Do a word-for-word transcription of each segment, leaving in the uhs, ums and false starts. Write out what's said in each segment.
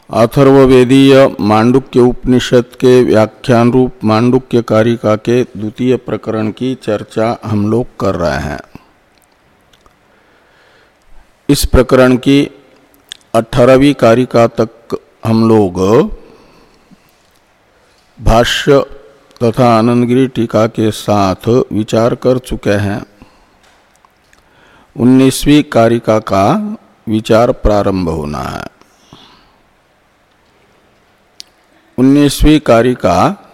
अथर्ववेदीय मांडुक्य उपनिषद के व्याख्यान रूप मांडुक्य कारिका के द्वितीय प्रकरण की चर्चा हम लोग कर रहे हैं। इस प्रकरण की अठारहवीं कारिका तक हम लोग भाष्य तथा आनंदगिरी टीका के साथ विचार कर चुके हैं। उन्नीसवीं कारिका का विचार प्रारंभ होना है। उन्नीसवीं कारिका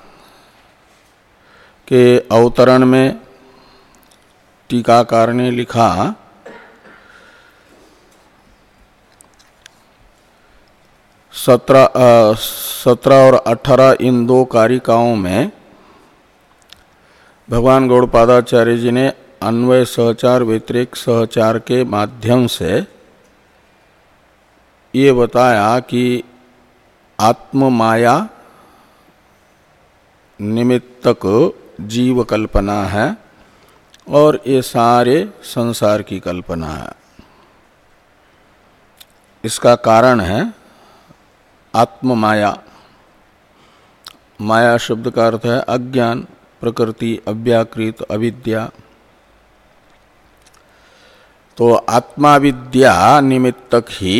के अवतरण में टीकाकार ने लिखा, सत्रह सत्रह और अठारह इन दो कारिकाओं में भगवान गौड़पादाचार्य जी ने अन्वय सहचार व्यतिरेक सहचार के माध्यम से ये बताया कि आत्म माया निमित्तक जीव कल्पना है और ये सारे संसार की कल्पना है। इसका कारण है आत्म माया। माया शब्द का अर्थ है अज्ञान, प्रकृति, अव्याकृत, अविद्या। तो आत्मा विद्या निमित्तक ही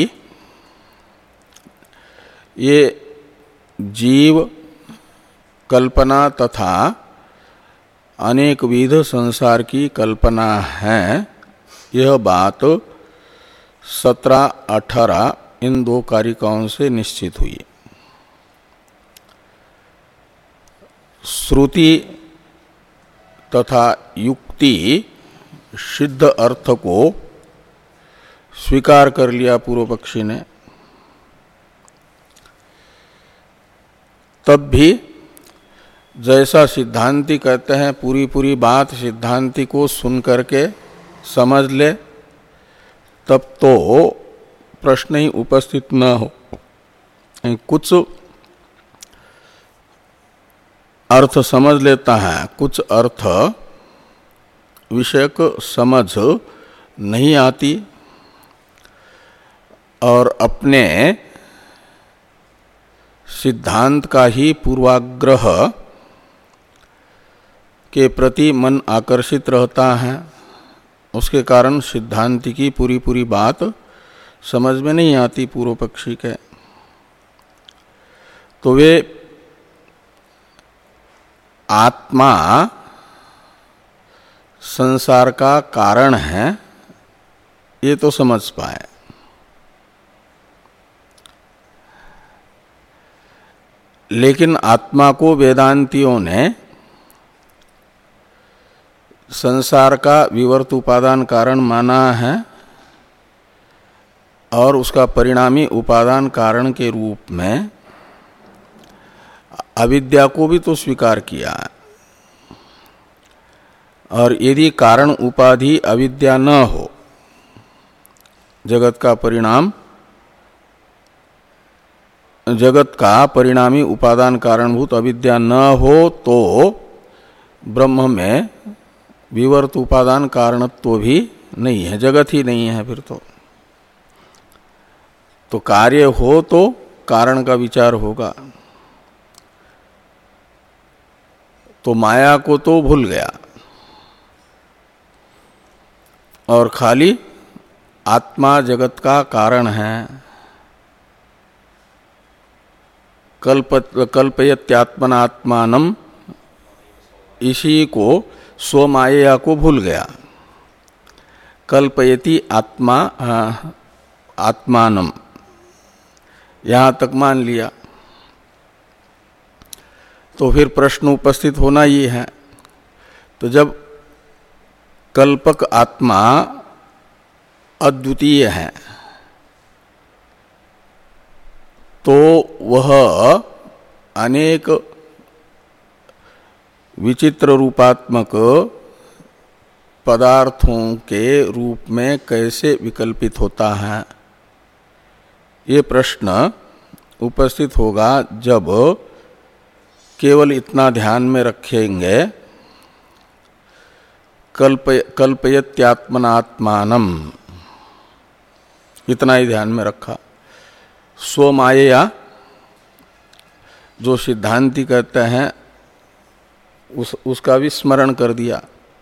ये जीव कल्पना तथा अनेक विध संसार की कल्पना है। यह बात सत्रह अठारह इन दो कारिकाओं से निश्चित हुई। श्रुति तथा युक्ति सिद्ध अर्थ को स्वीकार कर लिया पूर्व पक्षी ने, तब भी जैसा सिद्धांती कहते हैं पूरी पूरी बात सिद्धांती को सुन करके समझ ले, तब तो प्रश्न ही उपस्थित न हो। कुछ अर्थ समझ लेता है, कुछ अर्थ विषयक समझ नहीं आती और अपने सिद्धांत का ही पूर्वाग्रह के प्रति मन आकर्षित रहता है। उसके कारण सिद्धांत की पूरी पूरी बात समझ में नहीं आती पूर्व पक्षी के। तो वे आत्मा संसार का कारण है ये तो समझ पाए, लेकिन आत्मा को वेदांतियों ने संसार का विवर्त उपादान कारण माना है और उसका परिणामी उपादान कारण के रूप में अविद्या को भी तो स्वीकार किया है। और यदि कारण उपाधि अविद्या न हो, जगत का परिणाम जगत का परिणामी उपादान कारणभूत अविद्या न हो, तो ब्रह्म में विवर्त उपादान कारणत्व भी नहीं है, जगत ही नहीं है। फिर तो तो कार्य हो तो कारण का विचार होगा। तो माया को तो भूल गया और खाली आत्मा जगत का कारण है। कल्प कल्पयत्यात्मनात्मानम, इसी को स्वमाया को भूल गया। कल्पयति आत्मा आत्मानम, यहाँ तक मान लिया। तो फिर प्रश्न उपस्थित होना ही है। तो जब कल्पक आत्मा अद्वितीय है तो वह अनेक विचित्र रूपात्मक पदार्थों के रूप में कैसे विकल्पित होता है, ये प्रश्न उपस्थित होगा जब केवल इतना ध्यान में रखेंगे कल्प कल्पयत्यात्मनात्मानम, इतना ही ध्यान में रखा। स्वमाया जो सिद्धांती कहते हैं उस उसका भी स्मरण कर दिया।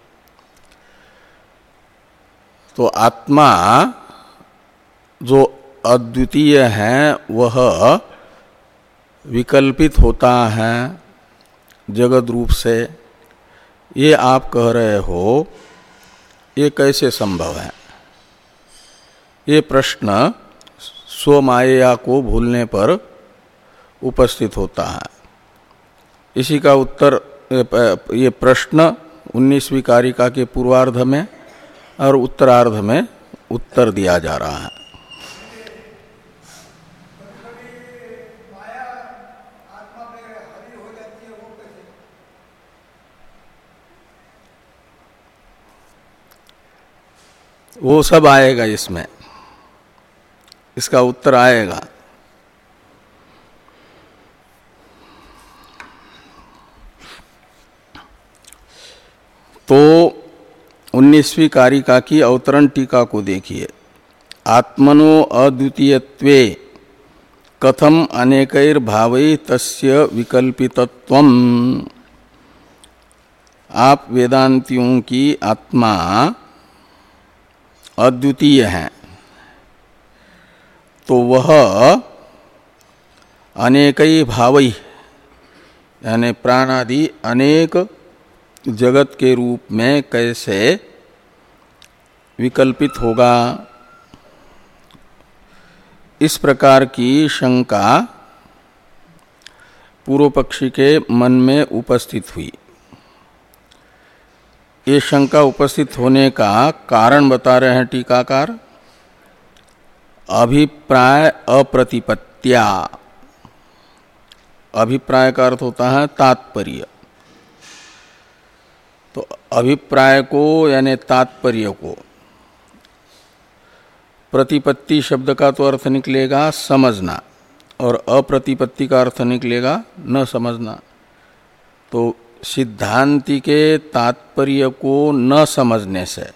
तो आत्मा जो अद्वितीय है वह विकल्पित होता है जगत रूप से, ये आप कह रहे हो, ये कैसे संभव है? ये प्रश्न स्वमाया को भूलने पर उपस्थित होता है। इसी का उत्तर, ये प्रश्न उन्नीसवीं कारिका के पूर्वार्ध में और उत्तरार्ध में उत्तर दिया जा रहा है। वो सब आएगा इसमें, इसका उत्तर आएगा। तो उन्नीसवीं कारिका की अवतरण टीका को देखिए। आत्मनो अद्वितीयत्वे कथम अनेकैर भावै तस्य विकल्पितत्वम्। आप वेदांतियों की आत्मा अद्वितीय है, तो वह अनेकई भावई यानी प्राणादि अनेक जगत के रूप में कैसे विकल्पित होगा? इस प्रकार की शंका पूर्व पक्षी के मन में उपस्थित हुई। ये शंका उपस्थित होने का कारण बता रहे हैं टीकाकार। अभिप्राय अप्रतिपत्त्या। अभिप्राय का अर्थ होता है तात्पर्य। तो अभिप्राय को यानी तात्पर्य को, प्रतिपत्ति शब्द का तो अर्थ निकलेगा समझना, और अप्रतिपत्ति का अर्थ निकलेगा न समझना। तो सिद्धांति के तात्पर्य को न समझने से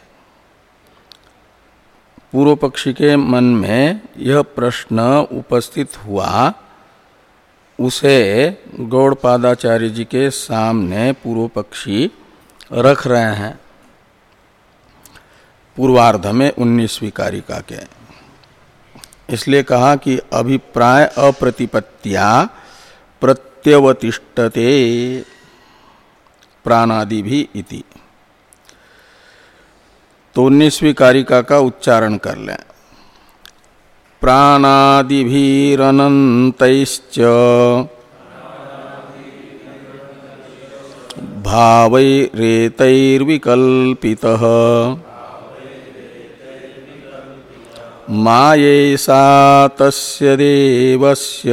पूर्व पक्षी के मन में यह प्रश्न उपस्थित हुआ। उसे गौड़पादाचार्य जी के सामने पूर्व पक्षी रख रहे हैं पूर्वार्ध में उन्नीसवीं कारिका के। इसलिए कहा कि अभिप्राय अप्रतिपत्त्या प्रत्यवतिष्ठते प्राणादि भी इति। तो उन्नीसवीं कारिका का उच्चारण कर लें। प्राणादिभिरनन्तैश्च भावैरेतैर्विकल्पितः मायैषा तस्य देवस्य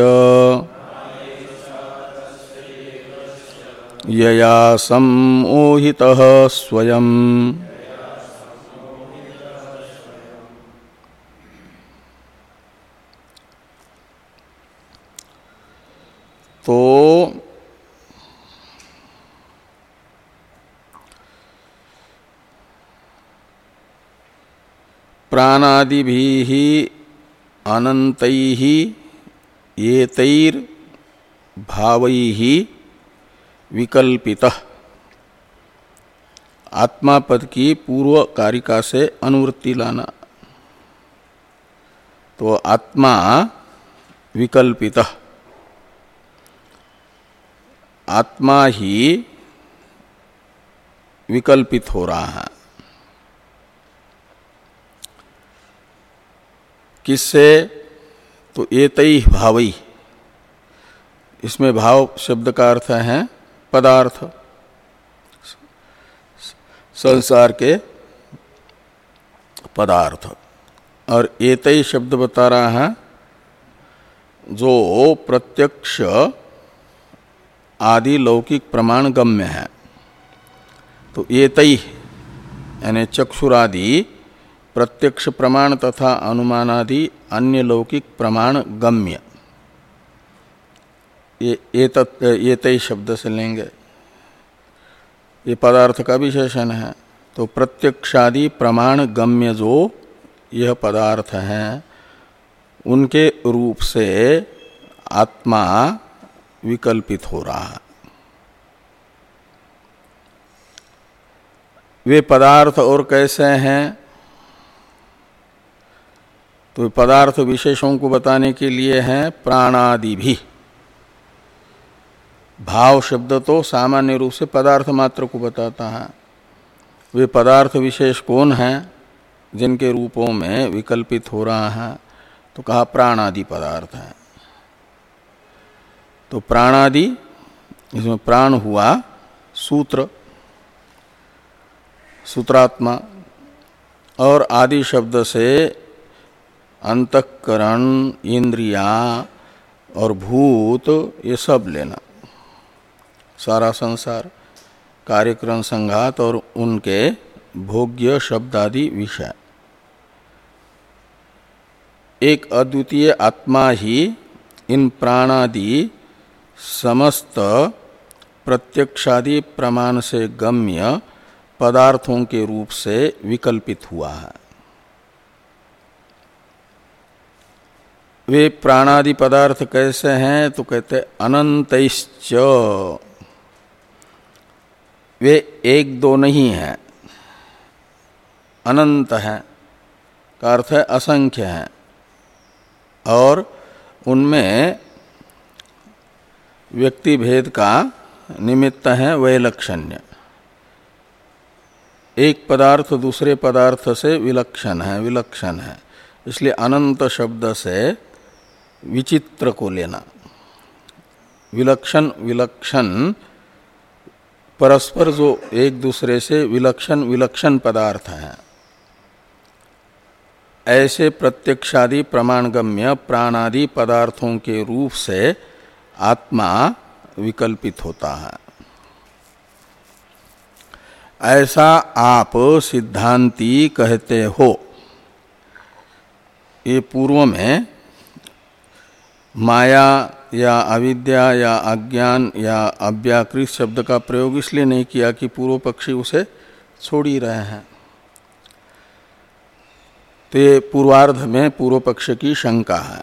यया सम्मोहितः स्वयं। तो प्राणादिभिः अनन्तैः एतैर्भावैः विकल्पितः। आत्मा पद की पूर्व कारिका से अनुवृत्ति लाना। तो आत्मा विकल्पितः, आत्मा ही विकल्पित हो रहा है। किससे? तो एतै भावई, इसमें भाव शब्द का अर्थ है पदार्थ, संसार के पदार्थ। और एतै शब्द बता रहा है जो प्रत्यक्ष आदि लौकिक प्रमाण गम्य है। तो एतै यानी चक्षुरादि प्रत्यक्ष प्रमाण तथा अनुमानादि अन्य लौकिक प्रमाण गम्य, ये एतै शब्द से लेंगे। ये पदार्थ का विशेषण है। तो प्रत्यक्षादि प्रमाण गम्य जो यह पदार्थ हैं, उनके रूप से आत्मा विकल्पित हो रहा है। वे पदार्थ और कैसे हैं? तो पदार्थ विशेषों को बताने के लिए हैं प्राणादि भी। भाव शब्द तो सामान्य रूप से पदार्थ मात्र को बताता है। वे पदार्थ विशेष कौन हैं जिनके रूपों में विकल्पित हो रहा है? तो कहा प्राणादि पदार्थ है। तो प्राणादि, इसमें प्राण हुआ सूत्र, सूत्रात्मा, और आदि शब्द से अंतःकरण, इंद्रियां और भूत, ये सब लेना, सारा संसार, कार्यक्रम संघात और उनके भोग्य शब्दादि विषय। एक अद्वितीय आत्मा ही इन प्राणादि समस्त प्रत्यक्षादि प्रमाण से गम्य पदार्थों के रूप से विकल्पित हुआ है। वे प्राणादि पदार्थ कैसे हैं? तो कहते अनंतैश्च, वे एक दो नहीं हैं, अनंत हैं, का अर्थ है असंख्य हैं, और उनमें व्यक्ति भेद का निमित्त है वैलक्षण्य। एक पदार्थ दूसरे पदार्थ से विलक्षण है, विलक्षण है, इसलिए अनंत शब्द से विचित्र को लेना। विलक्षण विलक्षण परस्पर जो एक दूसरे से विलक्षण विलक्षण पदार्थ हैं, ऐसे प्रत्यक्षादि प्रमाणगम्य प्राणादि पदार्थों के रूप से आत्मा विकल्पित होता है। ऐसा आप सिद्धांती कहते हो। ये पूर्व में माया या अविद्या या अज्ञान या अव्याकृत शब्द का प्रयोग इसलिए नहीं किया कि पूर्व पक्षी उसे छोड़ ही रहे हैं। तो ये पूर्वार्ध में पूर्व पक्ष की शंका है।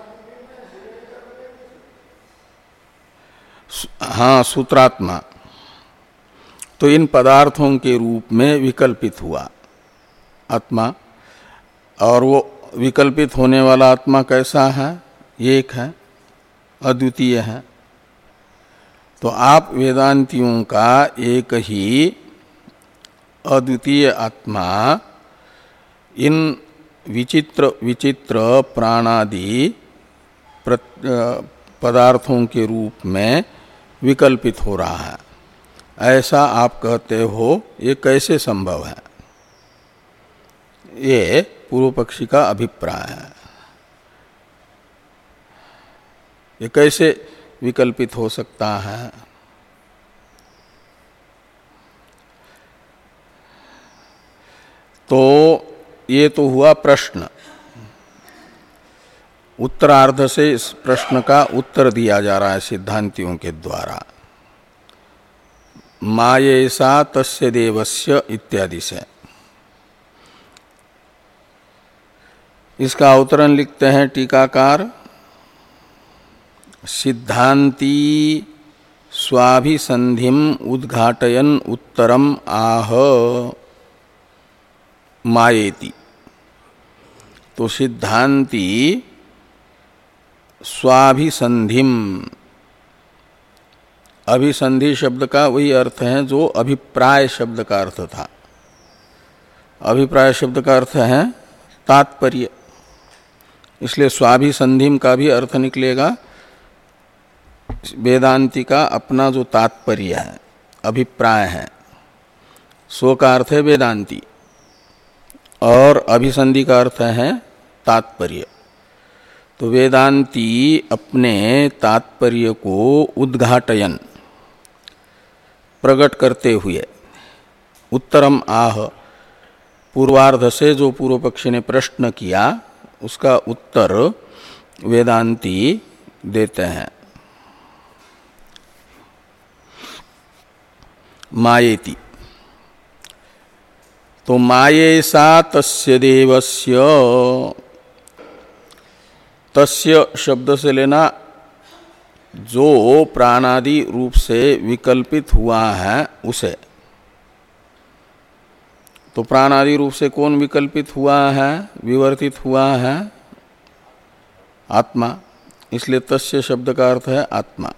हाँ, सूत्रात्मा तो इन पदार्थों के रूप में विकल्पित हुआ आत्मा, और वो विकल्पित होने वाला आत्मा कैसा है? एक है, अद्वितीय है। तो आप वेदांतियों का एक ही अद्वितीय आत्मा इन विचित्र विचित्र प्राणादि पदार्थों के रूप में विकल्पित हो रहा है, ऐसा आप कहते हो, ये कैसे संभव है? ये पूर्व पक्षी का अभिप्राय है। ये कैसे विकल्पित हो सकता है? तो ये तो हुआ प्रश्न। उत्तरार्ध से इस प्रश्न का उत्तर दिया जा रहा है सिद्धांतियों के द्वारा। मायेसा तस्य देवस्य इत्यादि से। इसका अवतरण लिखते हैं टीकाकार, सिद्धांती स्वाभिसंधिम उद्घाटयन उत्तरम आह मायेति। तो सिद्धांती स्वाभिसंधिम, अभिसंधि शब्द का वही अर्थ है जो अभिप्राय शब्द का अर्थ था। अभिप्राय शब्द का अर्थ है तात्पर्य, इसलिए स्वाभिसंधिम का भी अर्थ निकलेगा वेदांति का अपना जो तात्पर्य है, अभिप्राय है, सो का अर्थ है वेदांति, और अभिसंधि का अर्थ है तात्पर्य। तो वेदांती अपने तात्पर्य को उद्घाटयन, प्रकट करते हुए, उत्तरम आह, पूर्वार्ध से जो पूर्व पक्षी ने प्रश्न किया उसका उत्तर वेदांती देते हैं। मायेति, तो मायेसा तस्य देवस्य, तस्य शब्द से लेना जो प्राणादि रूप से विकल्पित हुआ है उसे। तो प्राणादि रूप से कौन विकल्पित हुआ है, विवर्तित हुआ है? आत्मा। इसलिए तस्य शब्द का अर्थ है आत्मा।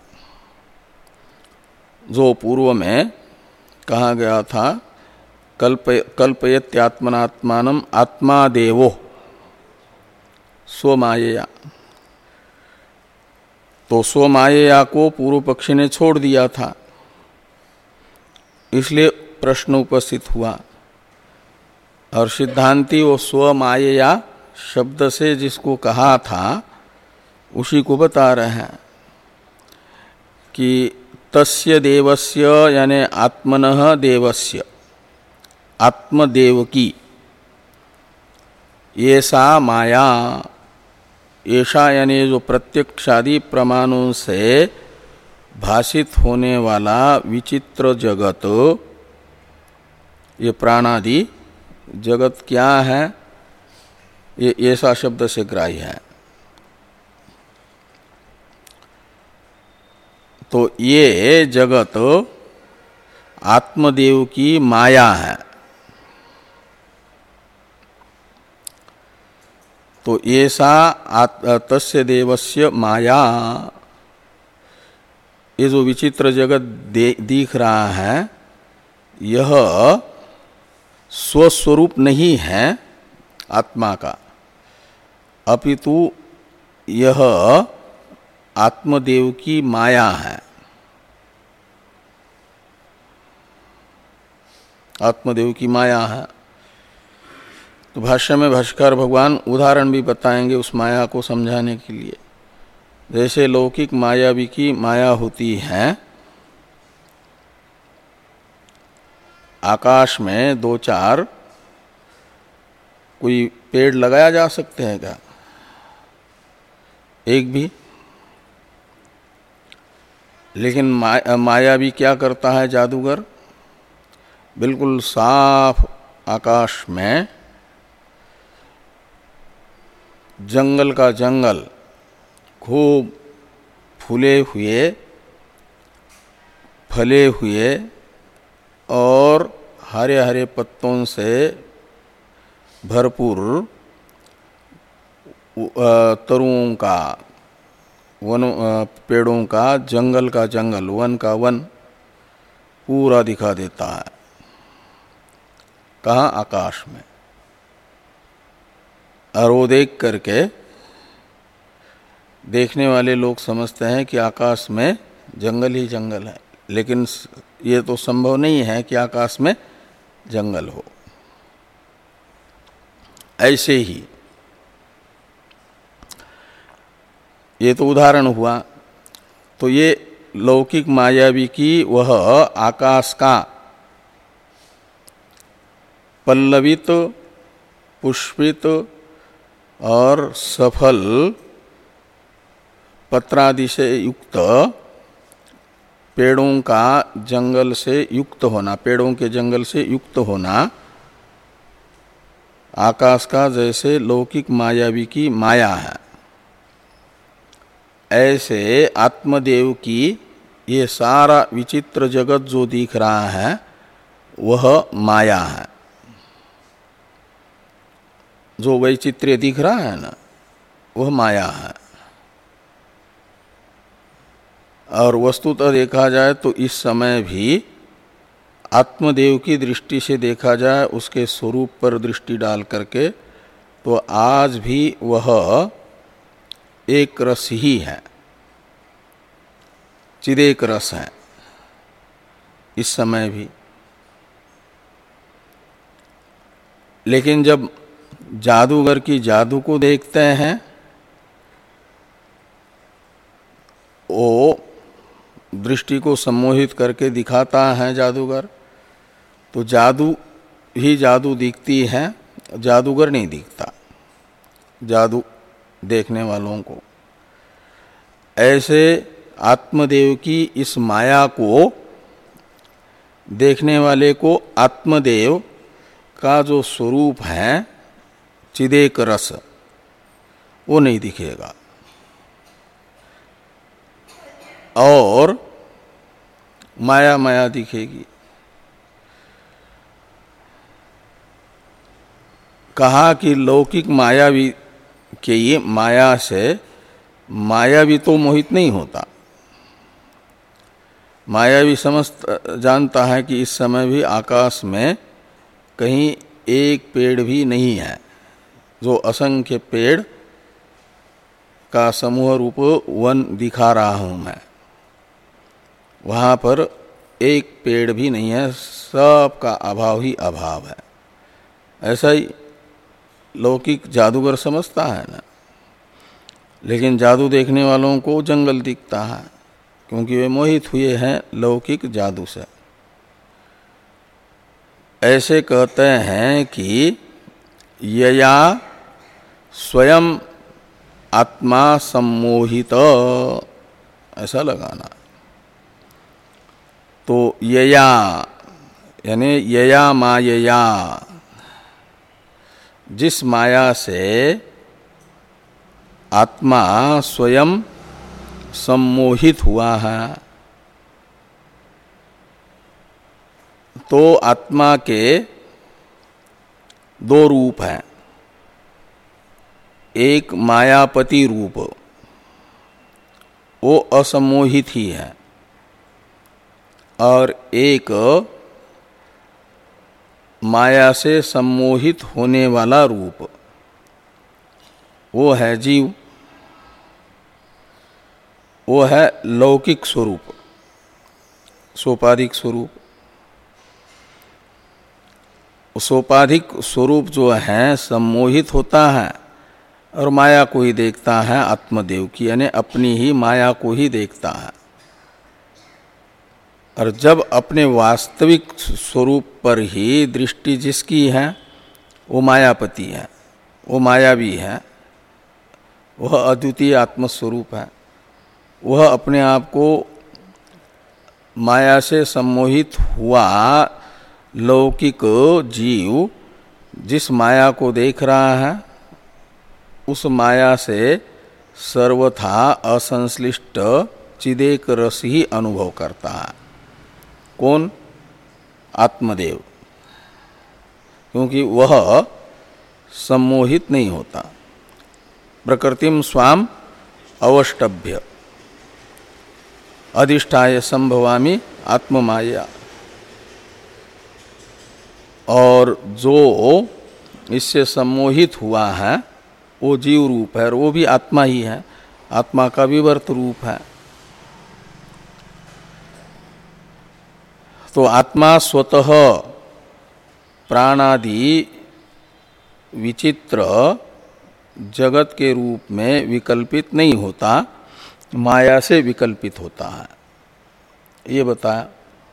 जो पूर्व में कहा गया था कल्प कल्पयत्यात्मनात्मानम आत्मा देवो स्वमायया, तो स्वमायया को पूर्व पक्षी ने छोड़ दिया था, इसलिए प्रश्न उपस्थित हुआ। और सिद्धांती वो स्वमायया शब्द से जिसको कहा था उसी को बता रहे हैं कि तस्य देवस्य यानी आत्मनः देवस्य, आत्मदेव की ऐसा माया, ऐसा यानी जो प्रत्यक्षादि प्रमाणों से भाषित होने वाला विचित्र जगत, ये प्राणादि जगत क्या है? ये ऐसा शब्द से ग्राह्य है। तो ये जगत आत्मदेव की माया है। तो ऐसा तस्य देवस्य माया, ये जो विचित्र जगत दिख रहा है यह स्वस्वरूप नहीं है आत्मा का, अपितु यह आत्मदेव की माया है। आत्मदेव की माया है। तो भाष्य में भाष्यकार भगवान उदाहरण भी बताएंगे उस माया को समझाने के लिए। जैसे लौकिक मायावी की माया होती है, आकाश में दो चार कोई पेड़ लगाया जा सकते हैं क्या? एक भी। लेकिन मा, मायावी क्या करता है जादूगर? बिल्कुल साफ आकाश में जंगल का जंगल, खूब फूले हुए, फले हुए और हरे हरे पत्तों से भरपूर तरुओं का, वन पेड़ों का, जंगल का जंगल, वन का वन पूरा दिखा देता है। कहाँ? आकाश में। और वो देख करके देखने वाले लोग समझते हैं कि आकाश में जंगल ही जंगल है, लेकिन ये तो संभव नहीं है कि आकाश में जंगल हो। ऐसे ही ये तो उदाहरण हुआ। तो ये लौकिक मायावी की वह आकाश का पल्लवित, पुष्पित और सफल पत्रादि से युक्त पेड़ों का जंगल से युक्त होना, पेड़ों के जंगल से युक्त होना आकाश का जैसे लौकिक मायावी की माया है, ऐसे आत्मदेव की ये सारा विचित्र जगत जो दिख रहा है वह माया है। जो वैचित्र्य दिख रहा है ना, वह माया है। और वस्तुतः देखा जाए तो इस समय भी आत्मदेव की दृष्टि से देखा जाए, उसके स्वरूप पर दृष्टि डाल करके, तो आज भी वह एक रस ही है, चिदेक रस है इस समय भी। लेकिन जब जादूगर की जादू को देखते हैं, वो दृष्टि को सम्मोहित करके दिखाता है जादूगर, तो जादू ही जादू दिखती है, जादूगर नहीं दिखता जादू देखने वालों को। ऐसे आत्मदेव की इस माया को देखने वाले को आत्मदेव का जो स्वरूप है चिदेक रस, वो नहीं दिखेगा। और माया माया दिखेगी। कहा कि लौकिक मायावी के ये माया से मायावी तो मोहित नहीं होता। मायावी समझ जानता है कि इस समय भी आकाश में कहीं एक पेड़ भी नहीं है, जो असंख्य पेड़ का समूह रूप वन दिखा रहा हूं मैं, वहां पर एक पेड़ भी नहीं है, सब का अभाव ही अभाव है। ऐसा ही लौकिक जादूगर समझता है ना, लेकिन जादू देखने वालों को जंगल दिखता है, क्योंकि वे मोहित हुए हैं लौकिक जादू से। ऐसे कहते हैं कि यया स्वयं आत्मा सम्मोहित, ऐसा लगाना। तो यया यानी यया मायया, जिस माया से आत्मा स्वयं सम्मोहित हुआ है, तो आत्मा के दो रूप हैं। एक मायापति रूप, वो असम्मोहित ही है, और एक माया से सम्मोहित होने वाला रूप, वो है जीव, वो है लौकिक स्वरूप, सोपाधिक स्वरूप। सोपाधिक स्वरूप जो है सम्मोहित होता है और माया को ही देखता है, आत्मदेव की, यानी अपनी ही माया को ही देखता है। और जब अपने वास्तविक स्वरूप पर ही दृष्टि जिसकी है, वो मायापति है, वो मायावी है, वह अद्वितीय आत्मस्वरूप है। वह अपने आप को माया से सम्मोहित हुआ लौकिक जीव जिस माया को देख रहा है, उस माया से सर्वथा असंश्लिष्ट चिदेक रस ही अनुभव करता है। कौन? आत्मदेव, क्योंकि वह सम्मोहित नहीं होता। प्रकृतिम स्वाम अवष्टभ्य अधिष्ठाय संभवामि आत्ममाया। और जो इससे सम्मोहित हुआ है वो जीव रूप है, और वो भी आत्मा ही है, आत्मा का विवर्त रूप है। तो आत्मा स्वतः प्राणादि विचित्र जगत के रूप में विकल्पित नहीं होता, माया से विकल्पित होता है, ये बताया।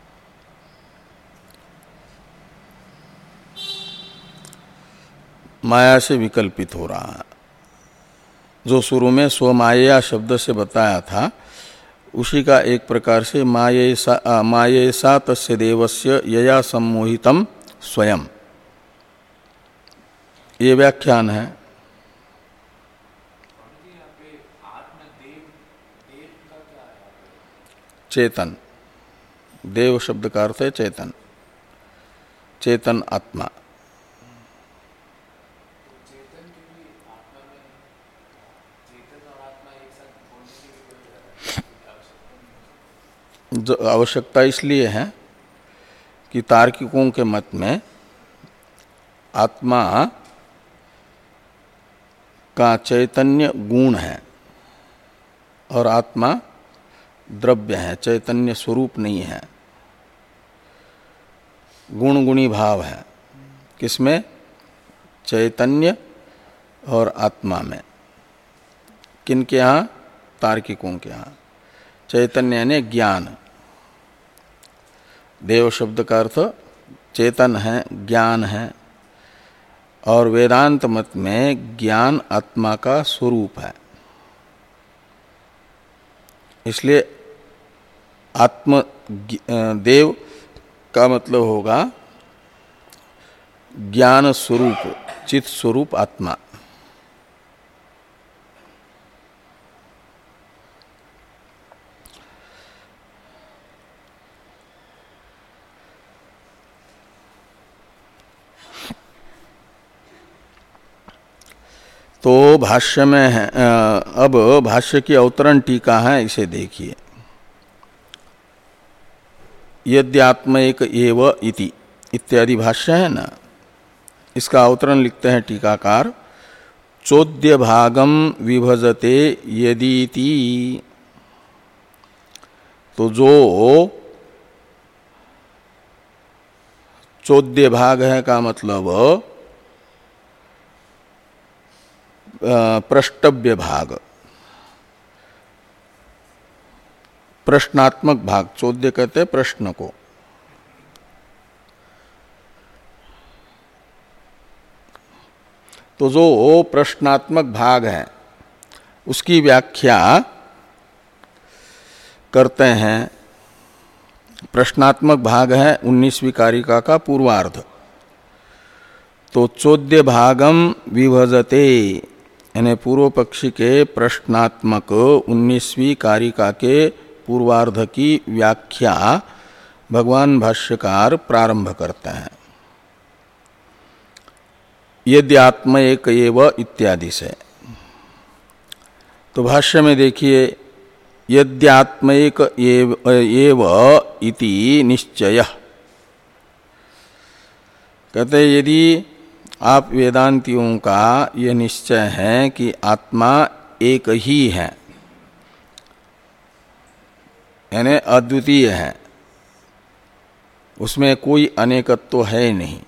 माया से विकल्पित हो रहा है, जो शुरू में स्वमाया शब्द से बताया था, उसी का एक प्रकार से मायेसा मायेसा तस्य देवस्य यया सम्मोहितम स्वयं, ये व्याख्यान है। चेतन, देव शब्द का अर्थ है चेतन, चेतन आत्मा। जो आवश्यकता इसलिए है कि तार्किकों के मत में आत्मा का चैतन्य गुण है और आत्मा द्रव्य है, चैतन्य स्वरूप नहीं है। गुण गुणी भाव है किसमें? चैतन्य और आत्मा में। किनके यहाँ? तार्किकों के यहाँ। चैतन्य यानी ज्ञान, देव शब्द का अर्थ चेतन है, ज्ञान है, और वेदांत मत में ज्ञान आत्मा का स्वरूप है। इसलिए आत्म देव का मतलब होगा ज्ञान स्वरूप, चित स्वरूप आत्मा। तो भाष्य में है, अब भाष्य की अवतरण टीका है, इसे देखिए। यद्यात्म एक एव इति इत्यादि भाष्य है ना, इसका अवतरण लिखते हैं टीकाकार, चोद्य भागम विभजते यदीति। तो जो चोद्य भाग है का मतलब प्रष्टव्य भाग, प्रश्नात्मक भाग, चोद्य कहते हैं प्रश्न को। तो जो प्रश्नात्मक भाग है उसकी व्याख्या करते हैं। प्रश्नात्मक भाग है उन्नीसवीं कारिका का पूर्वार्ध। तो चोद्य भागम विभजते यानी पूर्व पक्षी के प्रश्नात्मक उन्नीसवीं कारिका के पूर्वार्ध की व्याख्या भगवान भाष्यकार प्रारंभ करते हैं यदि आत्म एक एव इत्यादि से। तो भाष्य में देखिए, यद्यात्म एक एव, एव इति निश्चय, कहते यदि आप वेदांतियों का यह निश्चय है कि आत्मा एक ही है, यानी अद्वितीय है, उसमें कोई अनेकत्व है नहीं,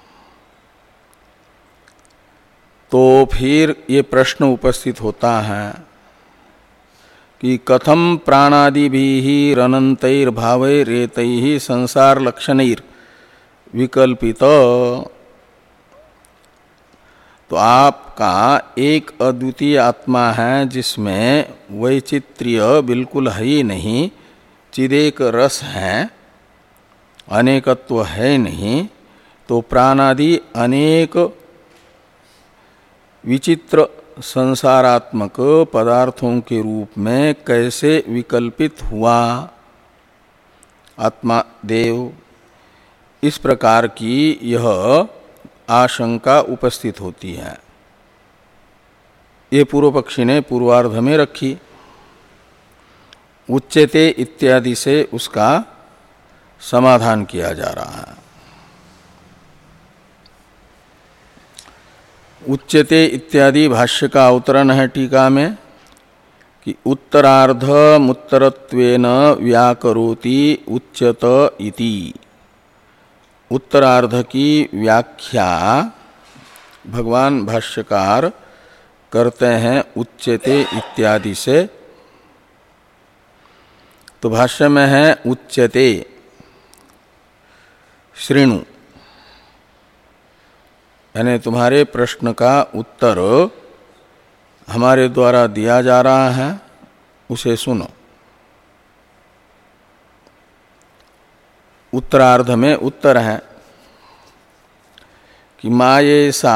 तो फिर ये प्रश्न उपस्थित होता है कि कथम प्राणादिभिः रनन्तैर्भावैरेतैः संसार लक्षणैर् विकल्पित। तो आपका एक अद्वितीय आत्मा है जिसमें वैचित्र्य बिल्कुल है ही नहीं, चिदेक रस है, अनेकत्व है नहीं, तो प्राणादि अनेक विचित्र संसारात्मक पदार्थों के रूप में कैसे विकल्पित हुआ आत्मा देव, इस प्रकार की यह आशंका उपस्थित होती है। ये पूर्व पक्षी ने पूर्वार्ध में रखी। उच्यते इत्यादि से उसका समाधान किया जा रहा है। उच्यते इत्यादि भाष्य का अवतरण है टीका में कि उत्तरार्धमुत्तरत्वेन व्याकरोति उच्यत इति। उत्तरार्ध की व्याख्या भगवान भाष्यकार करते हैं उच्यते इत्यादि से। तो भाष्य में है उच्यते शृणु, यानी तुम्हारे प्रश्न का उत्तर हमारे द्वारा दिया जा रहा है, उसे सुनो। उत्तरार्ध में उत्तर है कि मायेसा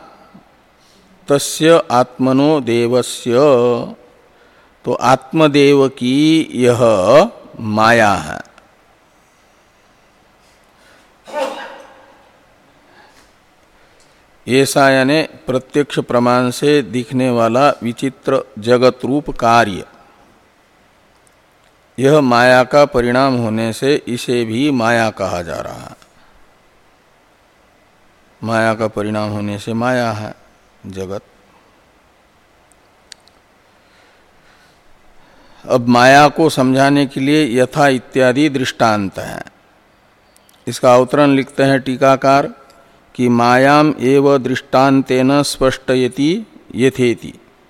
तस्य आत्मनो देवस्य, तो आत्मदेव की यह माया है। ऐसा यानी प्रत्यक्ष प्रमाण से दिखने वाला विचित्र जगत रूप कार्य, यह माया का परिणाम होने से इसे भी माया कहा जा रहा है। माया का परिणाम होने से माया है जगत। अब माया को समझाने के लिए यथा इत्यादि दृष्टांत है। इसका अवतरण लिखते हैं टीकाकार कि मायाम एव दृष्टांतेन स्पष्टयति यथेति।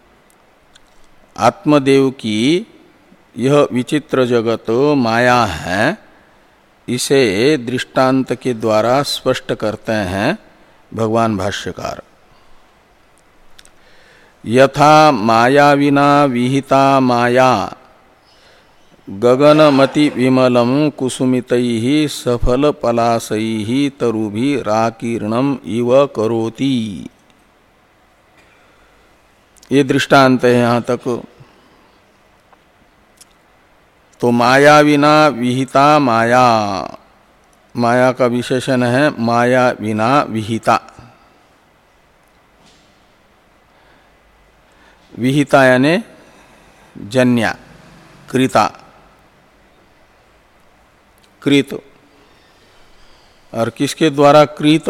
आत्मदेव की यह विचित्र जगत माया है, इसे दृष्टांत के द्वारा स्पष्ट करते हैं भगवान भाष्यकार। यथा माया विना विहिता माया गगनमति विमलम कुसुमितैः सफल पलाशैः तरुभिः राकीर्णम इव करोति। ये दृष्टांत है यहाँ तक। तो माया विना विहिता माया, माया का विशेषण है माया विना विहिता। विहिता यानी जन्या, कृता, कृत। और किसके द्वारा कृत?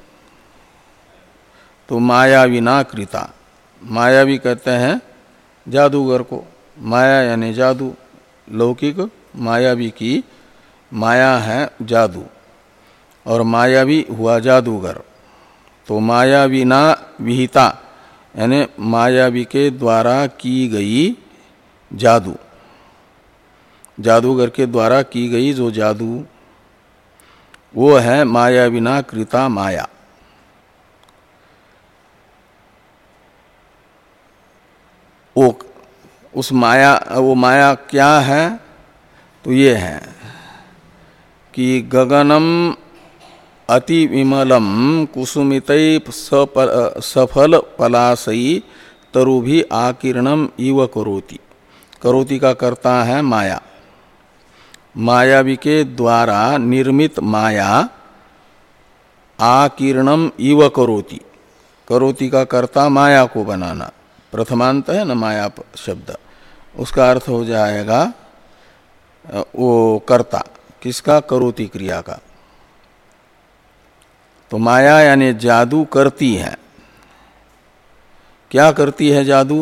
तो मायाविना कृता। मायावी कहते हैं जादूगर को। माया यानी जादू, लौकिक मायावी की माया है जादू, और मायावी हुआ जादूगर। तो मायाविना विहिता यानी मायावी के द्वारा की गई जादू, जादूगर के द्वारा की गई जो जादू, वो है मायाविना कृता माया। वो उस माया, वो माया क्या है? तो ये है कि गगनम अति विमलम कुसुमितै सफल पलासई तरुभि आकीर्णम इव करोति। करोति का कर्ता है माया। मायावी के द्वारा निर्मित माया आकीर्णम इव करोति। करोति का कर्ता माया को बनाना, प्रथमांत है न माया शब्द, उसका अर्थ हो जाएगा वो कर्ता। किसका? करोति क्रिया का। तो माया यानी जादू करती है। क्या करती है जादू?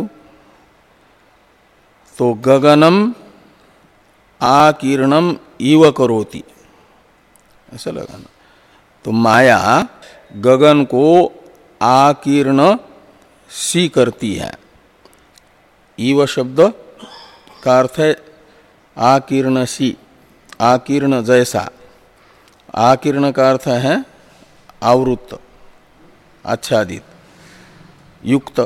तो गगनम आकीर्णम इव करोति, ऐसा लगाना। तो माया गगन को आकीर्ण सी करती है। इव शब्द का अर्थ है आकीर्ण सी, आकीर्ण जैसा। आकीर्ण का अर्थ है आवृत्त, आच्छादित, युक्त।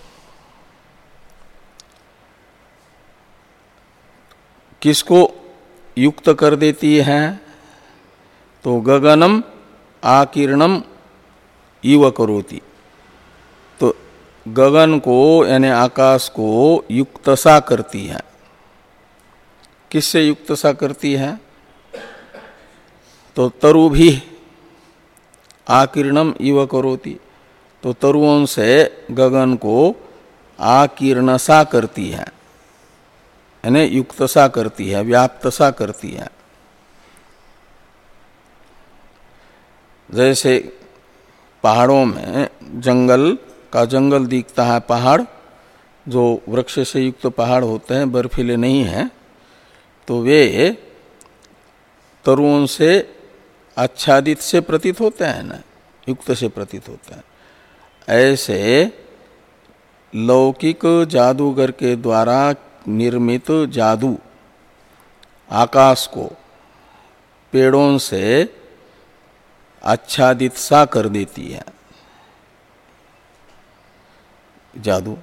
किसको युक्त कर देती है? तो गगनम आकीर्णम इव करोति। तो गगन को यानी आकाश को युक्त सा करती है। किससे युक्त सा करती है? तो तरु भी आकीर्णम इव करोति। तो तरुओं से गगन को आकीर्ण सा करती है, यानी युक्त सा करती है, व्याप्त सा करती है। जैसे पहाड़ों में जंगल का जंगल दिखता है, पहाड़ जो वृक्ष से युक्त पहाड़ होते हैं, बर्फीले नहीं हैं, तो वे तरुओं से आच्छादित से प्रतीत होते हैं ना, युक्त से प्रतीत होते हैं। ऐसे लौकिक जादूगर के द्वारा निर्मित जादू आकाश को पेड़ों से आच्छादित सा कर देती है जादू।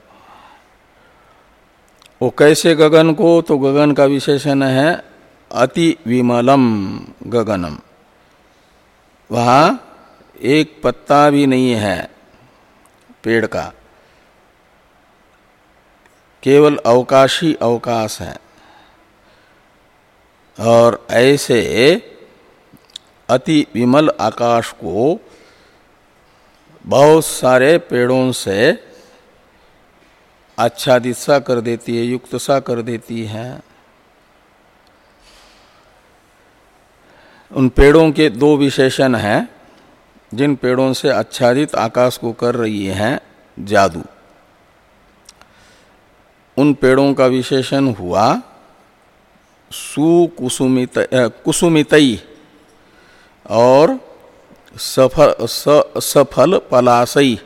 वो कैसे गगन को? तो गगन का विशेषण है अति विमलम गगनम। वहाँ एक पत्ता भी नहीं है पेड़ का, केवल अवकाशी अवकाश है। और ऐसे अति विमल आकाश को बहुत सारे पेड़ों से आच्छादित सा कर देती है, युक्त सा कर देती है। उन पेड़ों के दो विशेषण हैं जिन पेड़ों से आच्छादित आकाश को कर रही है जादू। उन पेड़ों का विशेषण हुआ सुकुसुमित कुसुमितई और सफल स, सफल पलासई।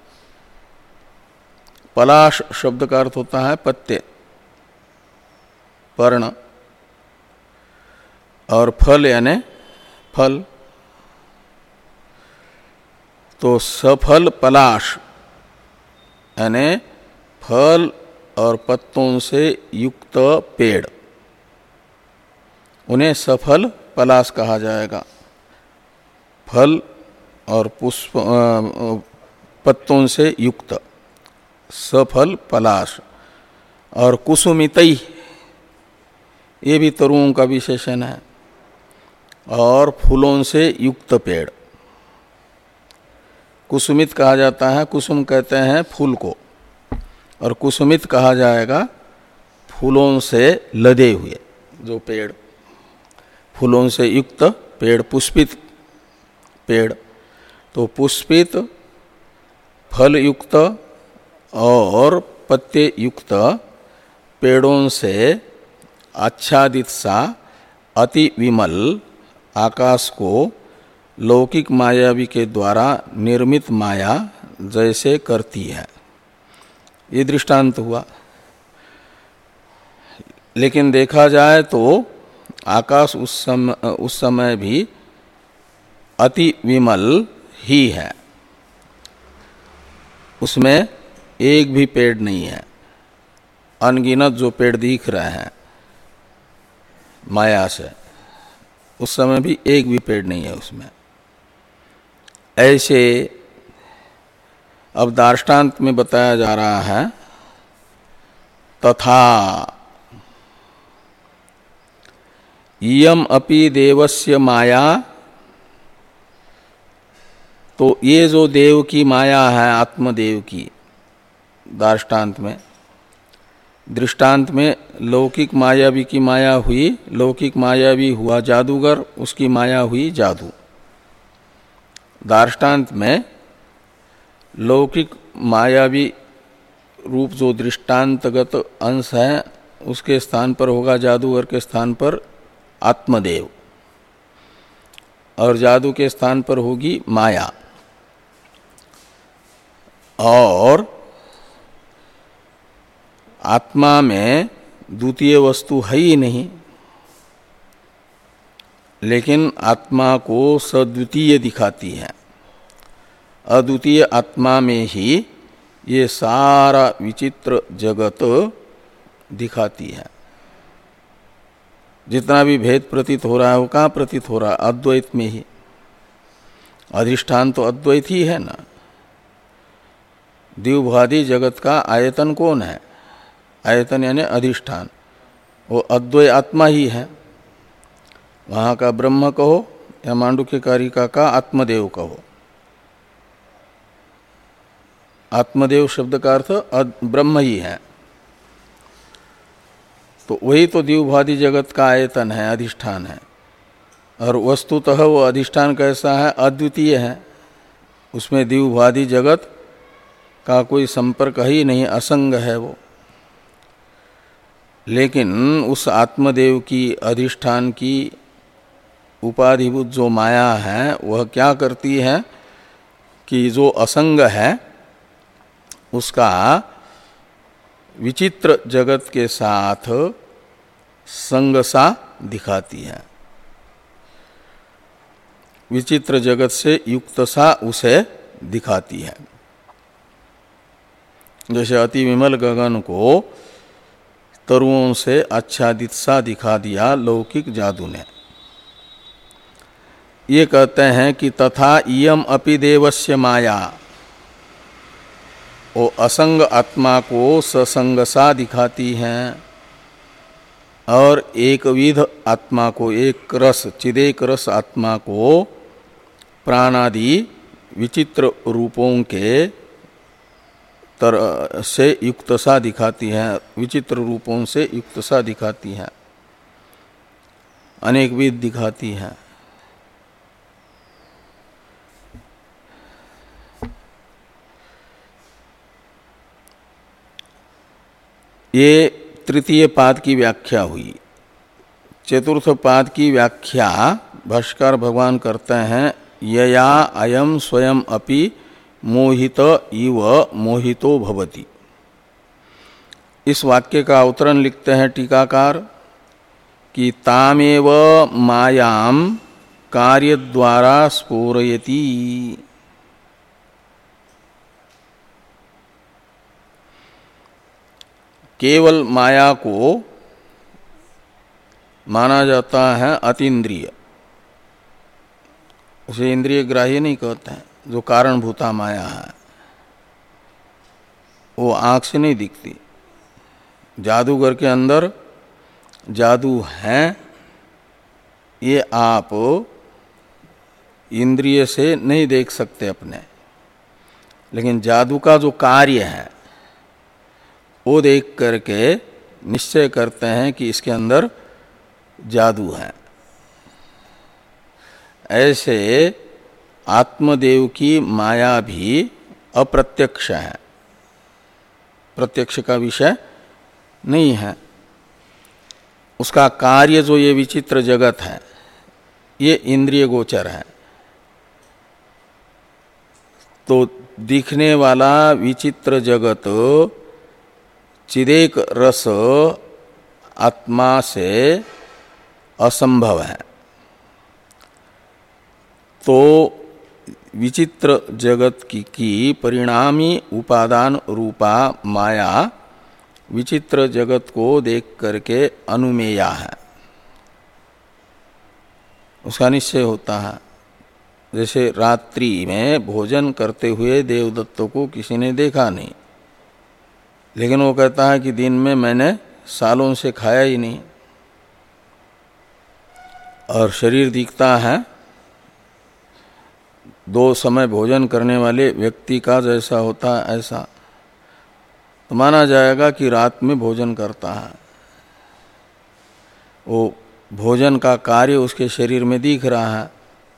पलाश शब्द का अर्थ होता है पत्ते, पर्ण, और फल यानी फल। तो सफल पलाश यानी फल और पत्तों से युक्त पेड़, उन्हें सफल पलाश कहा जाएगा। फल और पुष्प पत्तों से युक्त सफल पलाश। और कुसुमितई ये भी तरुओं का विशेषण है, और फूलों से युक्त पेड़। कुसुमित कहा जाता है, कुसुम कहते हैं फूल को, और कुसुमित कहा जाएगा फूलों से लदे हुए जो पेड़, फूलों से युक्त पेड़, पुष्पित पेड़। तो पुष्पित फल युक्त और पत्ते युक्त पेड़ों से आच्छादित सा अति विमल आकाश को लौकिक मायावी के द्वारा निर्मित माया जैसे करती है, ये दृष्टांत हुआ। लेकिन देखा जाए तो आकाश उस समय उस समय भी अति विमल ही है, उसमें एक भी पेड़ नहीं है। अनगिनत जो पेड़ दिख रहे हैं माया से, उस समय भी एक भी पेड़ नहीं है उसमें। ऐसे अब दार्ष्टान्त में बताया जा रहा है तथा इयम अपि देवस्य माया। तो ये जो देव की माया है, आत्मदेव की, दार्ष्टान्त में, दृष्टांत में लौकिक मायावी की माया हुई, लौकिक मायावी हुआ जादूगर, उसकी माया हुई जादू। दार्ष्टान्त में लौकिक मायावी रूप जो दृष्टांतगत अंश है उसके स्थान पर होगा जादूगर के स्थान पर आत्मदेव, और जादू के स्थान पर होगी माया। और आत्मा में द्वितीय वस्तु है ही नहीं, लेकिन आत्मा को सद्वितीय दिखाती है। अद्वितीय आत्मा में ही ये सारा विचित्र जगत दिखाती है। जितना भी भेद प्रतीत हो रहा है वो कहाँ प्रतीत हो रहा है? अद्वैत में ही। अधिष्ठान तो अद्वैत ही है ना। दिव्यभादि जगत का आयतन कौन है? आयतन यानी अधिष्ठान, वो अद्वै आत्मा ही है। वहाँ का ब्रह्म कहो या मांडुक्य कारिका का आत्मदेव कहो। आत्मदेव शब्द का अर्थ ब्रह्म ही है। तो वही तो दिव्यभादि जगत का आयतन है, अधिष्ठान है। और वस्तुतः वो अधिष्ठान कैसा है? अद्वितीय है। उसमें दिव्यभादि जगत का कोई संपर्क ही नहीं, असंग है वो। लेकिन उस आत्मदेव की, अधिष्ठान की उपाधिभूत जो माया है वह क्या करती है कि जो असंग है उसका विचित्र जगत के साथ संग सा दिखाती है, विचित्र जगत से युक्त सा उसे दिखाती है। जैसे अति विमल गगन को तरुओं से आच्छादित सा दिखा दिया लौकिक जादू ने। ये कहते हैं कि तथा इयम अपि देवस्य माया, वो असंग आत्मा को ससंग सा दिखाती हैं, और एक विध आत्मा को, एक रस, चिदेक रस आत्मा को प्राणादि विचित्र रूपों के तरह से युक्त सा दिखाती है, विचित्र रूपों से युक्त सा दिखाती है, अनेक विध दिखाती है। ये तृतीय पाद की व्याख्या हुई। चतुर्थ पाद की व्याख्या भाष्कर भगवान करते हैं यया अयम स्वयं अपि मोहित इव मोहितो भवति। इस वाक्य का अवतरण लिखते हैं टीकाकार कि तामेव मायाम कार्य द्वारा स्फोरयति। केवल माया को माना जाता है अतीन्द्रिय, उसे इंद्रिय ग्राह्य नहीं कहते हैं। जो कारणभूता माया है वो आंख से नहीं दिखती। जादूगर के अंदर जादू है ये आप इंद्रिय से नहीं देख सकते अपने, लेकिन जादू का जो कार्य है वो देख करके निश्चय करते हैं कि इसके अंदर जादू है। ऐसे आत्मदेव की माया भी अप्रत्यक्ष है, प्रत्यक्ष का विषय नहीं है। उसका कार्य जो ये विचित्र जगत है ये इंद्रिय गोचर है। तो दिखने वाला विचित्र जगत चिदेक रस आत्मा से असंभव है। तो विचित्र जगत की, की परिणामी उपादान रूपा माया विचित्र जगत को देख करके अनुमेया है, उसका निश्चय होता है। जैसे रात्रि में भोजन करते हुए देवदत्त को किसी ने देखा नहीं, लेकिन वो कहता है कि दिन में मैंने सालों से खाया ही नहीं, और शरीर दिखता है दो समय भोजन करने वाले व्यक्ति का जैसा होता है ऐसा, तो माना जाएगा कि रात में भोजन करता है। वो भोजन का कार्य उसके शरीर में दिख रहा है,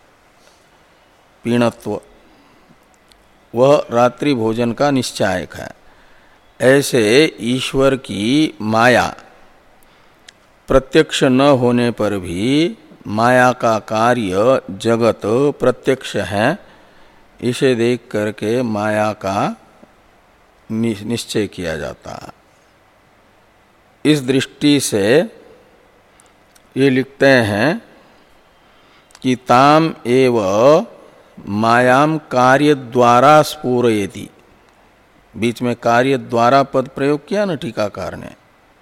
पीणत्व, वह रात्रि भोजन का निश्चायक है। ऐसे ईश्वर की माया प्रत्यक्ष न होने पर भी माया का कार्य जगत प्रत्यक्ष है, इसे देख करके माया का निश्चय किया जाता है। इस दृष्टि से ये लिखते हैं कि ताम एव मायाम कार्य द्वारा स्फुरयति। बीच में कार्य द्वारा पद प्रयोग किया ना टीकाकार ने।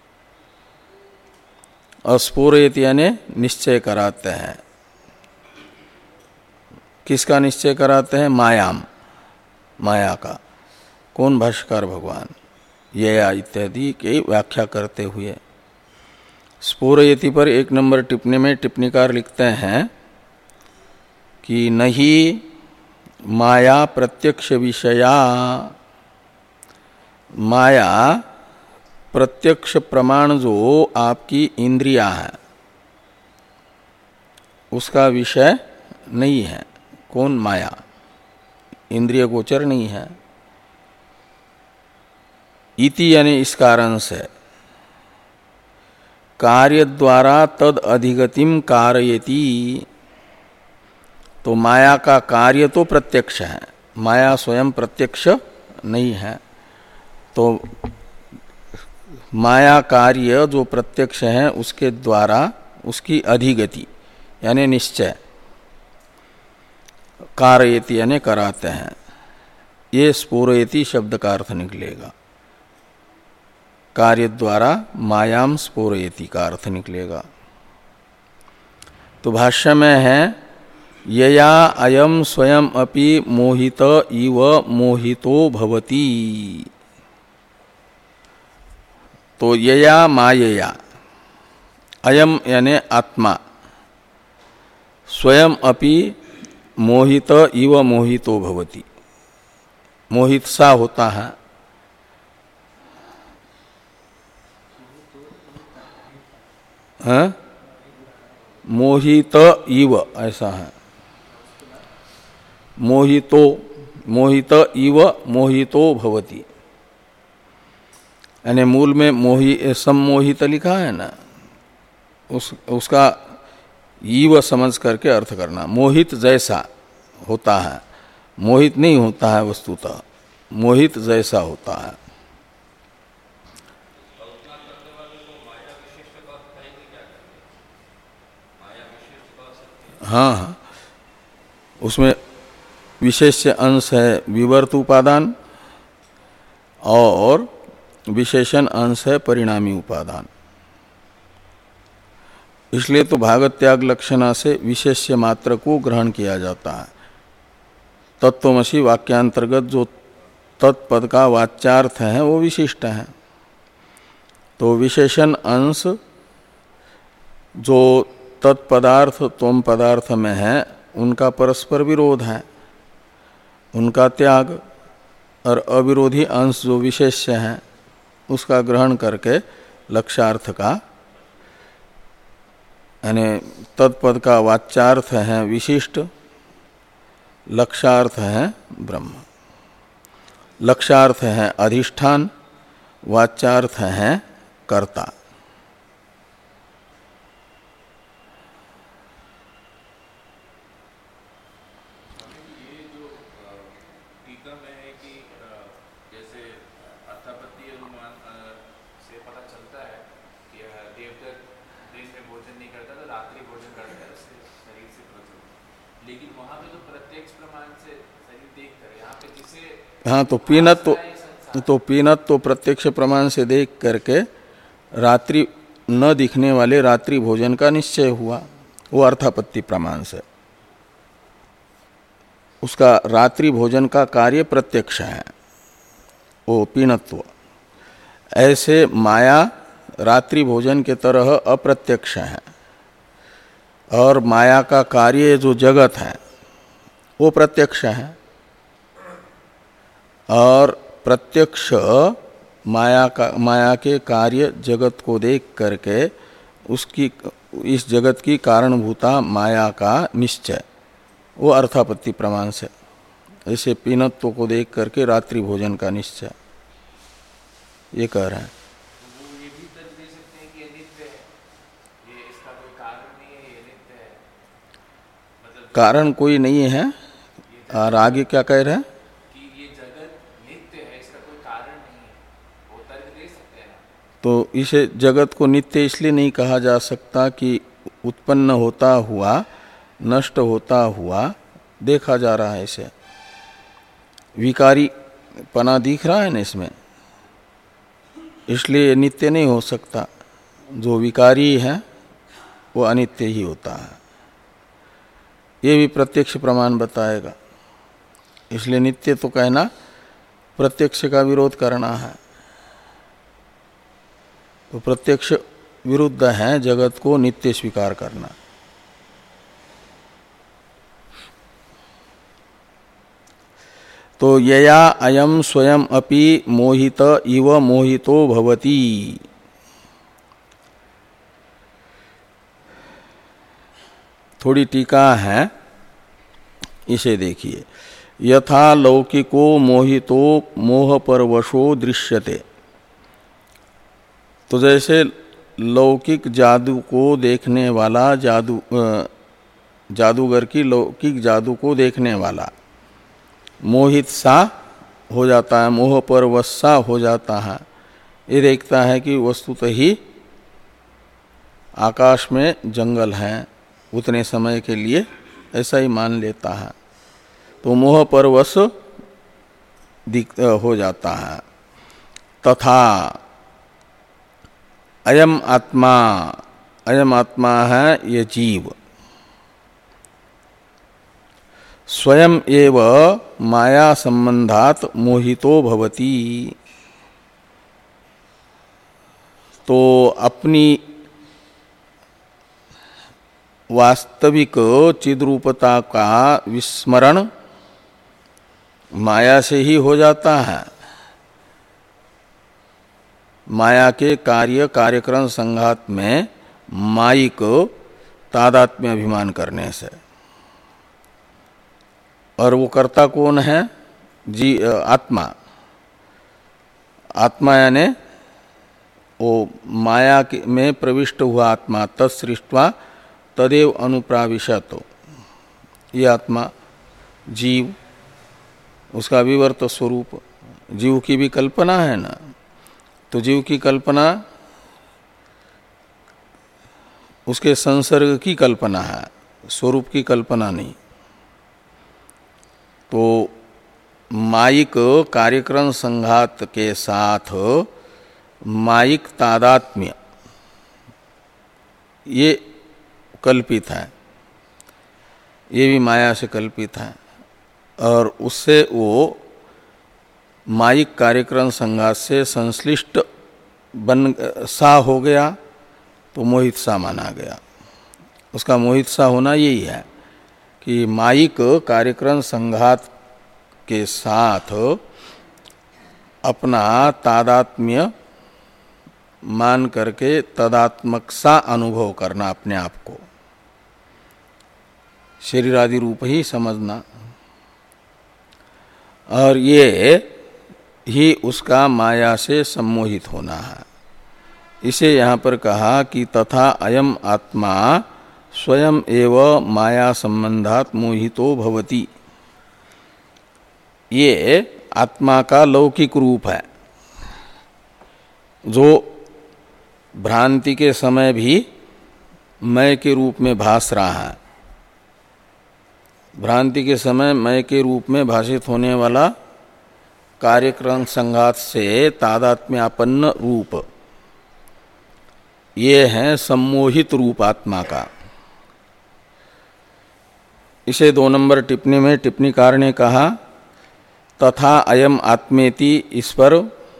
अस्फुरयति यानी निश्चय कराते हैं। किसका निश्चय कराते हैं? मायाम, माया का। कौन? भाष्यकार भगवान ये इत्यादि की व्याख्या करते हुए। स्फुरयति पर एक नंबर टिप्पणी में टिप्पणीकार लिखते हैं कि नहीं माया प्रत्यक्ष विषया, माया प्रत्यक्ष प्रमाण जो आपकी इंद्रिया है उसका विषय नहीं है। कौन? माया, इंद्रिय गोचर नहीं है। इति यानी इस कारण से कार्य द्वारा तद अधिगतिम कारयति। तो माया का कार्य तो प्रत्यक्ष है, माया स्वयं प्रत्यक्ष नहीं है। तो माया कार्य जो प्रत्यक्ष है उसके द्वारा उसकी अधिगति यानी निश्चय, कारयति यानी कराते हैं। ये स्फुरयति शब्द का अर्थ निकलेगा। कार्य द्वारा मायाम स्फुरयति का अर्थ निकलेगा। तो भाष्य में है यया अयम स्वयं अपि मोहित इव मोहितो भवति। तो यया मायया, अयम यानी आत्मा, स्वयं अपि मोहित इव मोहितो भवति, मोहित सा होता है। हाँ? मोहित इव ऐसा है, मोहितो, मोहित इव मोहितो भवति। यानी मूल में मोहि सम्मोहित लिखा है ना, उस उसका ईव समझ करके अर्थ करना। मोहित जैसा होता है, मोहित नहीं होता है वस्तुतः, मोहित जैसा होता है। हाँ हाँ, उसमें विशेष अंश है विवर्त उपादान और विशेषण अंश है परिणामी उपादान। इसलिए तो भागवत त्याग लक्षणा से विशेष्य मात्र को ग्रहण किया जाता है। तत्वमसि वाक्यांतर्गत जो तत्पद का वाच्यार्थ है वो विशिष्ट है। तो विशेषण अंश जो तत्पदार्थ त्वम पदार्थ में है उनका परस्पर विरोध है, उनका त्याग, और अविरोधी अंश जो विशेष्य है उसका ग्रहण करके लक्ष्यार्थ का, यानी तत्पद का वाच्यार्थ है विशिष्ट, लक्ष्यार्थ है ब्रह्म। लक्ष्यार्थ है अधिष्ठान, वाच्यार्थ है कर्ता। हाँ, तो पीनत तो तो पीनत तो प्रत्यक्ष प्रमाण से देख करके रात्रि न दिखने वाले रात्रि भोजन का निश्चय हुआ, वो अर्थापत्ति प्रमाण से। उसका रात्रि भोजन का कार्य प्रत्यक्ष है, वो पीनत्व। ऐसे माया रात्रि भोजन के तरह अप्रत्यक्ष है, और माया का कार्य जो जगत है वो प्रत्यक्ष है। और प्रत्यक्ष माया का माया के कार्य जगत को देख करके उसकी इस जगत की कारणभूता माया का निश्चय, वो अर्थापत्ति प्रमाण से। ऐसे पीनत्व को देख करके रात्रि भोजन का निश्चय, ये कह रहे हैं। कारण कोई नहीं है, और आगे क्या कह रहे हैं कि ये जगत नित्य है, इसका कोई कारण नहीं है, वो तर्क दे सकते हैं। तो इसे जगत को नित्य इसलिए नहीं कहा जा सकता कि उत्पन्न होता हुआ नष्ट होता हुआ देखा जा रहा है, इसे विकारी पना दिख रहा है ना इसमें, इसलिए नित्य नहीं हो सकता। जो विकारी है वो अनित्य ही होता है, ये भी प्रत्यक्ष प्रमाण बताएगा। इसलिए नित्य तो कहना प्रत्यक्ष का विरोध करना है, तो प्रत्यक्ष विरुद्ध है जगत को नित्य स्वीकार करना। तो यया अयम स्वयं अपि मोहित इव मोहितो भवति। थोड़ी टीका है, इसे देखिए। यथा लौकिको मोहितो मोह परवशो दृश्यते। तो जैसे लौकिक जादू को देखने वाला जादू जादूगर की लौकिक जादू को देखने वाला मोहित सा हो जाता है, मोह परवश सा हो जाता है। ये देखता है कि वस्तुतः ही आकाश में जंगल है उतने समय के लिए, ऐसा ही मान लेता है, तो मोह परवश हो जाता है। तथा अयम आत्मा, अयम आत्मा है ये जीव, स्वयं एव माया संबंधात मोहितो भवति। तो अपनी वास्तविक चिद्रूपता का विस्मरण माया से ही हो जाता है, माया के कार्य कार्यक्रम संघात में मायिक तादात्म्य अभिमान करने से। और वो कर्ता कौन है? जी आत्मा। आत्मा यानी वो माया में प्रविष्ट हुआ आत्मा, तत्सृष्ट्वा तदेव अनुप्राविशत, ये आत्मा जीव, उसका विवर्त स्वरूप। जीव की भी कल्पना है ना, तो जीव की कल्पना उसके संसर्ग की कल्पना है, स्वरूप की कल्पना नहीं। तो मायिक कार्यक्रम संघात के साथ मायिक तादात्म्य ये कल्पित है, ये भी माया से कल्पित है, और उससे वो मायिक कार्यक्रम संघात से संश्लिष्ट बन सा हो गया, तो मोहित सा माना गया। उसका मोहित सा होना यही है कि मायिक कार्यक्रम संघात के साथ अपना तादात्म्य मान करके तदात्मक सा अनुभव करना अपने आप को, शरीर आदि रूप ही समझना, और ये ही उसका माया से सम्मोहित होना है। इसे यहाँ पर कहा कि तथा अयम आत्मा स्वयं एव माया संबंधात मोहितो भवति। ये आत्मा का लौकिक रूप है जो भ्रांति के समय भी मैं के रूप में भास रहा है। भ्रांति के समय मैं के रूप में भाषित होने वाला कार्यक्रम संघात से तादात्म्यापन्न रूप, ये है सम्मोहित रूप आत्मा का। इसे दो नंबर टिप्पणी में टिप्पणीकार ने कहा तथा अयम आत्मेति, इस पर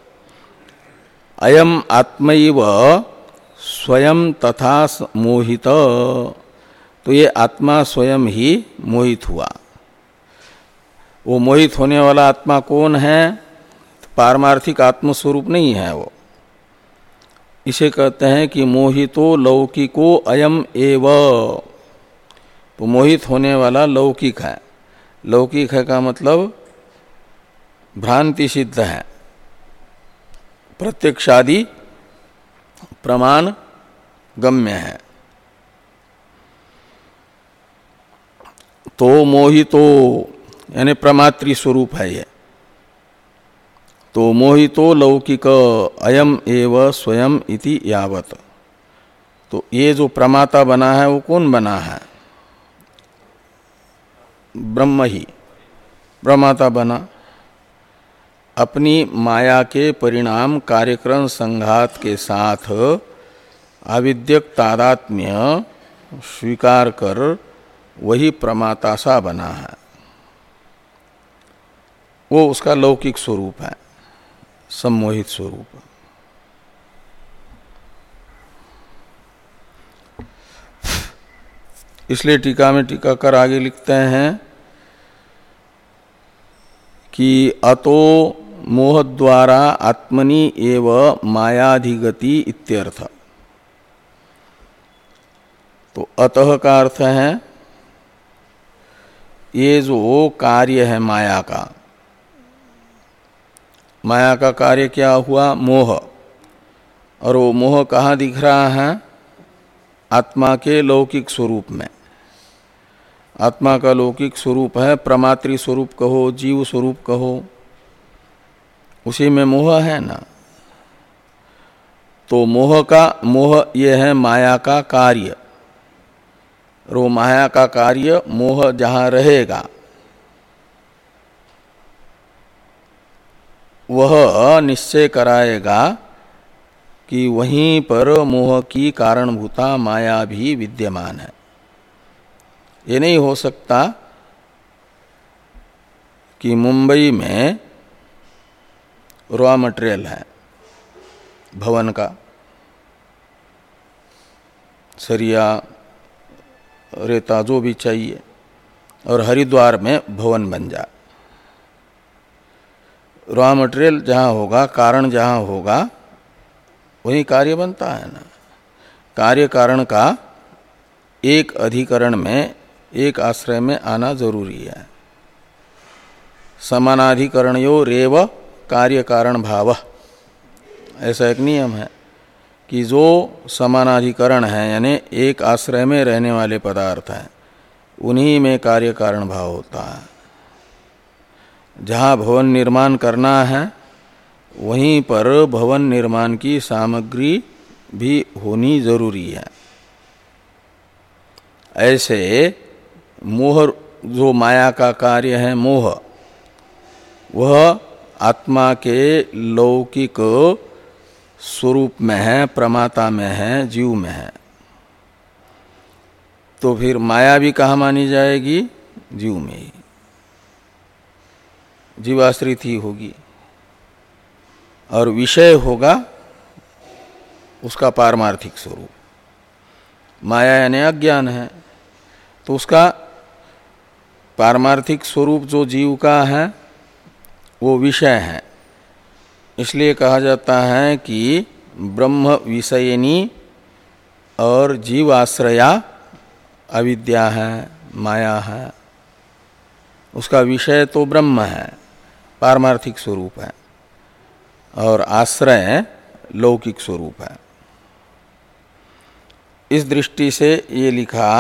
अयम आत्मैव स्वयं तथा मोहित, तो ये आत्मा स्वयं ही मोहित हुआ। वो मोहित होने वाला आत्मा कौन है? तो पारमार्थिक आत्मस्वरूप नहीं है वो। इसे कहते हैं कि मोहितो लौकिको अयम एव, तो मोहित होने वाला लौकिक है। लौकिक है का मतलब भ्रांति सिद्ध है, प्रत्यक्षादि प्रमाण गम्य है। तो मोहितो यानी प्रमात्री स्वरूप है ये। तो मोहितो लौकिक अयम एव स्वयं इति यावत, तो ये जो प्रमाता बना है वो कौन बना है? ब्रह्म ही प्रमाता बना। अपनी माया के परिणाम कार्यक्रम संघात के साथ आविद्यक तादात्म्य स्वीकार कर वही प्रमाता सा बना है। वो उसका लौकिक स्वरूप है, सम्मोहित स्वरूप। इसलिए टीका में टीकाकार आगे लिखते हैं कि अतो मोह द्वारा आत्मनि एव मायाधिगति इत्यर्थ। तो अतः का अर्थ है ये जो कार्य है माया का, माया का कार्य क्या हुआ? मोह। और वो मोह कहाँ दिख रहा है? आत्मा के लौकिक स्वरूप में। आत्मा का लौकिक स्वरूप है, प्रमात्री स्वरूप कहो, जीव स्वरूप कहो, उसी में मोह है ना। तो मोह का मोह ये है माया का कार्य। और वो माया का कार्य मोह जहाँ रहेगा वह निश्चय कराएगा कि वहीं पर मोह की कारणभूता माया भी विद्यमान है। ये नहीं हो सकता कि मुंबई में रॉ मटेरियल है भवन का, सरिया रेता जो भी चाहिए, और हरिद्वार में भवन बन जाए। रॉ मटेरियल जहाँ होगा, कारण जहाँ होगा, वही कार्य बनता है ना। कार्य कारण का एक अधिकरण में, एक आश्रय में आना जरूरी है। समानाधिकरणयो रेव कार्य कारण भाव, ऐसा एक नियम है कि जो समानाधिकरण है यानी एक आश्रय में रहने वाले पदार्थ हैं, उन्हीं में कार्य कारण भाव होता है। जहाँ भवन निर्माण करना है वहीं पर भवन निर्माण की सामग्री भी होनी जरूरी है। ऐसे मोह, जो माया का कार्य है मोह, वह आत्मा के लौकिक स्वरूप में है, प्रमाता में है, जीव में है। तो फिर माया भी कहाँ मानी जाएगी? जीव में ही, जीवाश्रित ही होगी। और विषय होगा उसका पारमार्थिक स्वरूप। माया यानी अज्ञान है, तो उसका पारमार्थिक स्वरूप जो जीव का है वो विषय है। इसलिए कहा जाता है कि ब्रह्म विषयनी और जीवाश्रया अविद्या है, माया है। उसका विषय तो ब्रह्म है, पारमार्थिक स्वरूप है, और आश्रय लौकिक स्वरूप है। इस दृष्टि से ये लिखा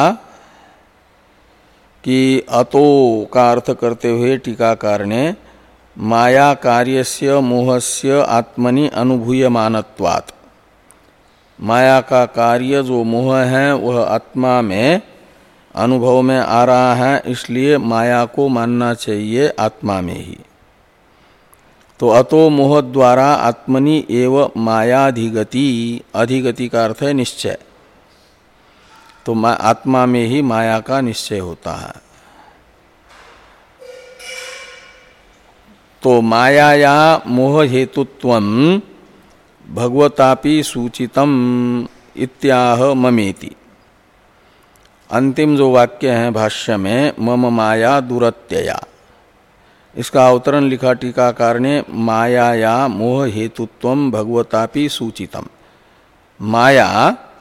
कि अतो का अर्थ करते हुए टीकाकार ने माया कार्यस्य मोहस्य आत्मनि अनुभूयमानत्वात्, माया का कार्य जो मोह है वह आत्मा में अनुभव में आ रहा है, इसलिए माया को मानना चाहिए आत्मा में ही। तो अतो मोह द्वारा आत्मनि एव मायाधिगति, अधिगति का अर्थ है निश्चय, तो आत्मा में ही माया का निश्चय होता है। तो मायाया मोह हेतुत्वं भगवतापि सूचितम इत्याह ममेति। अंतिम जो वाक्य है भाष्य में, मम माया दुरत्यया, इसका अवतरण लिखा टीकाकार ने, मायाया मोह हेतुत्वं भगवतापि सूचितम। माया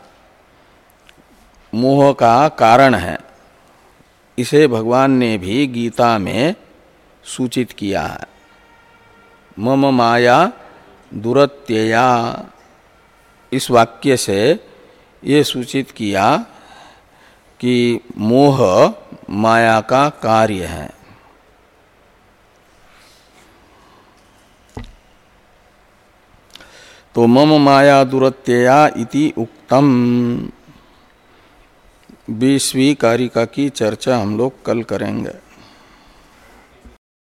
मोह का कारण है, इसे भगवान ने भी गीता में सूचित किया है। मम माया दुरत्यया, इस वाक्य से ये सूचित किया कि मोह माया का कार्य है। तो मम माया दुरत्यया इति उक्तम। बीसवीं कारिका की चर्चा हम लोग कल करेंगे।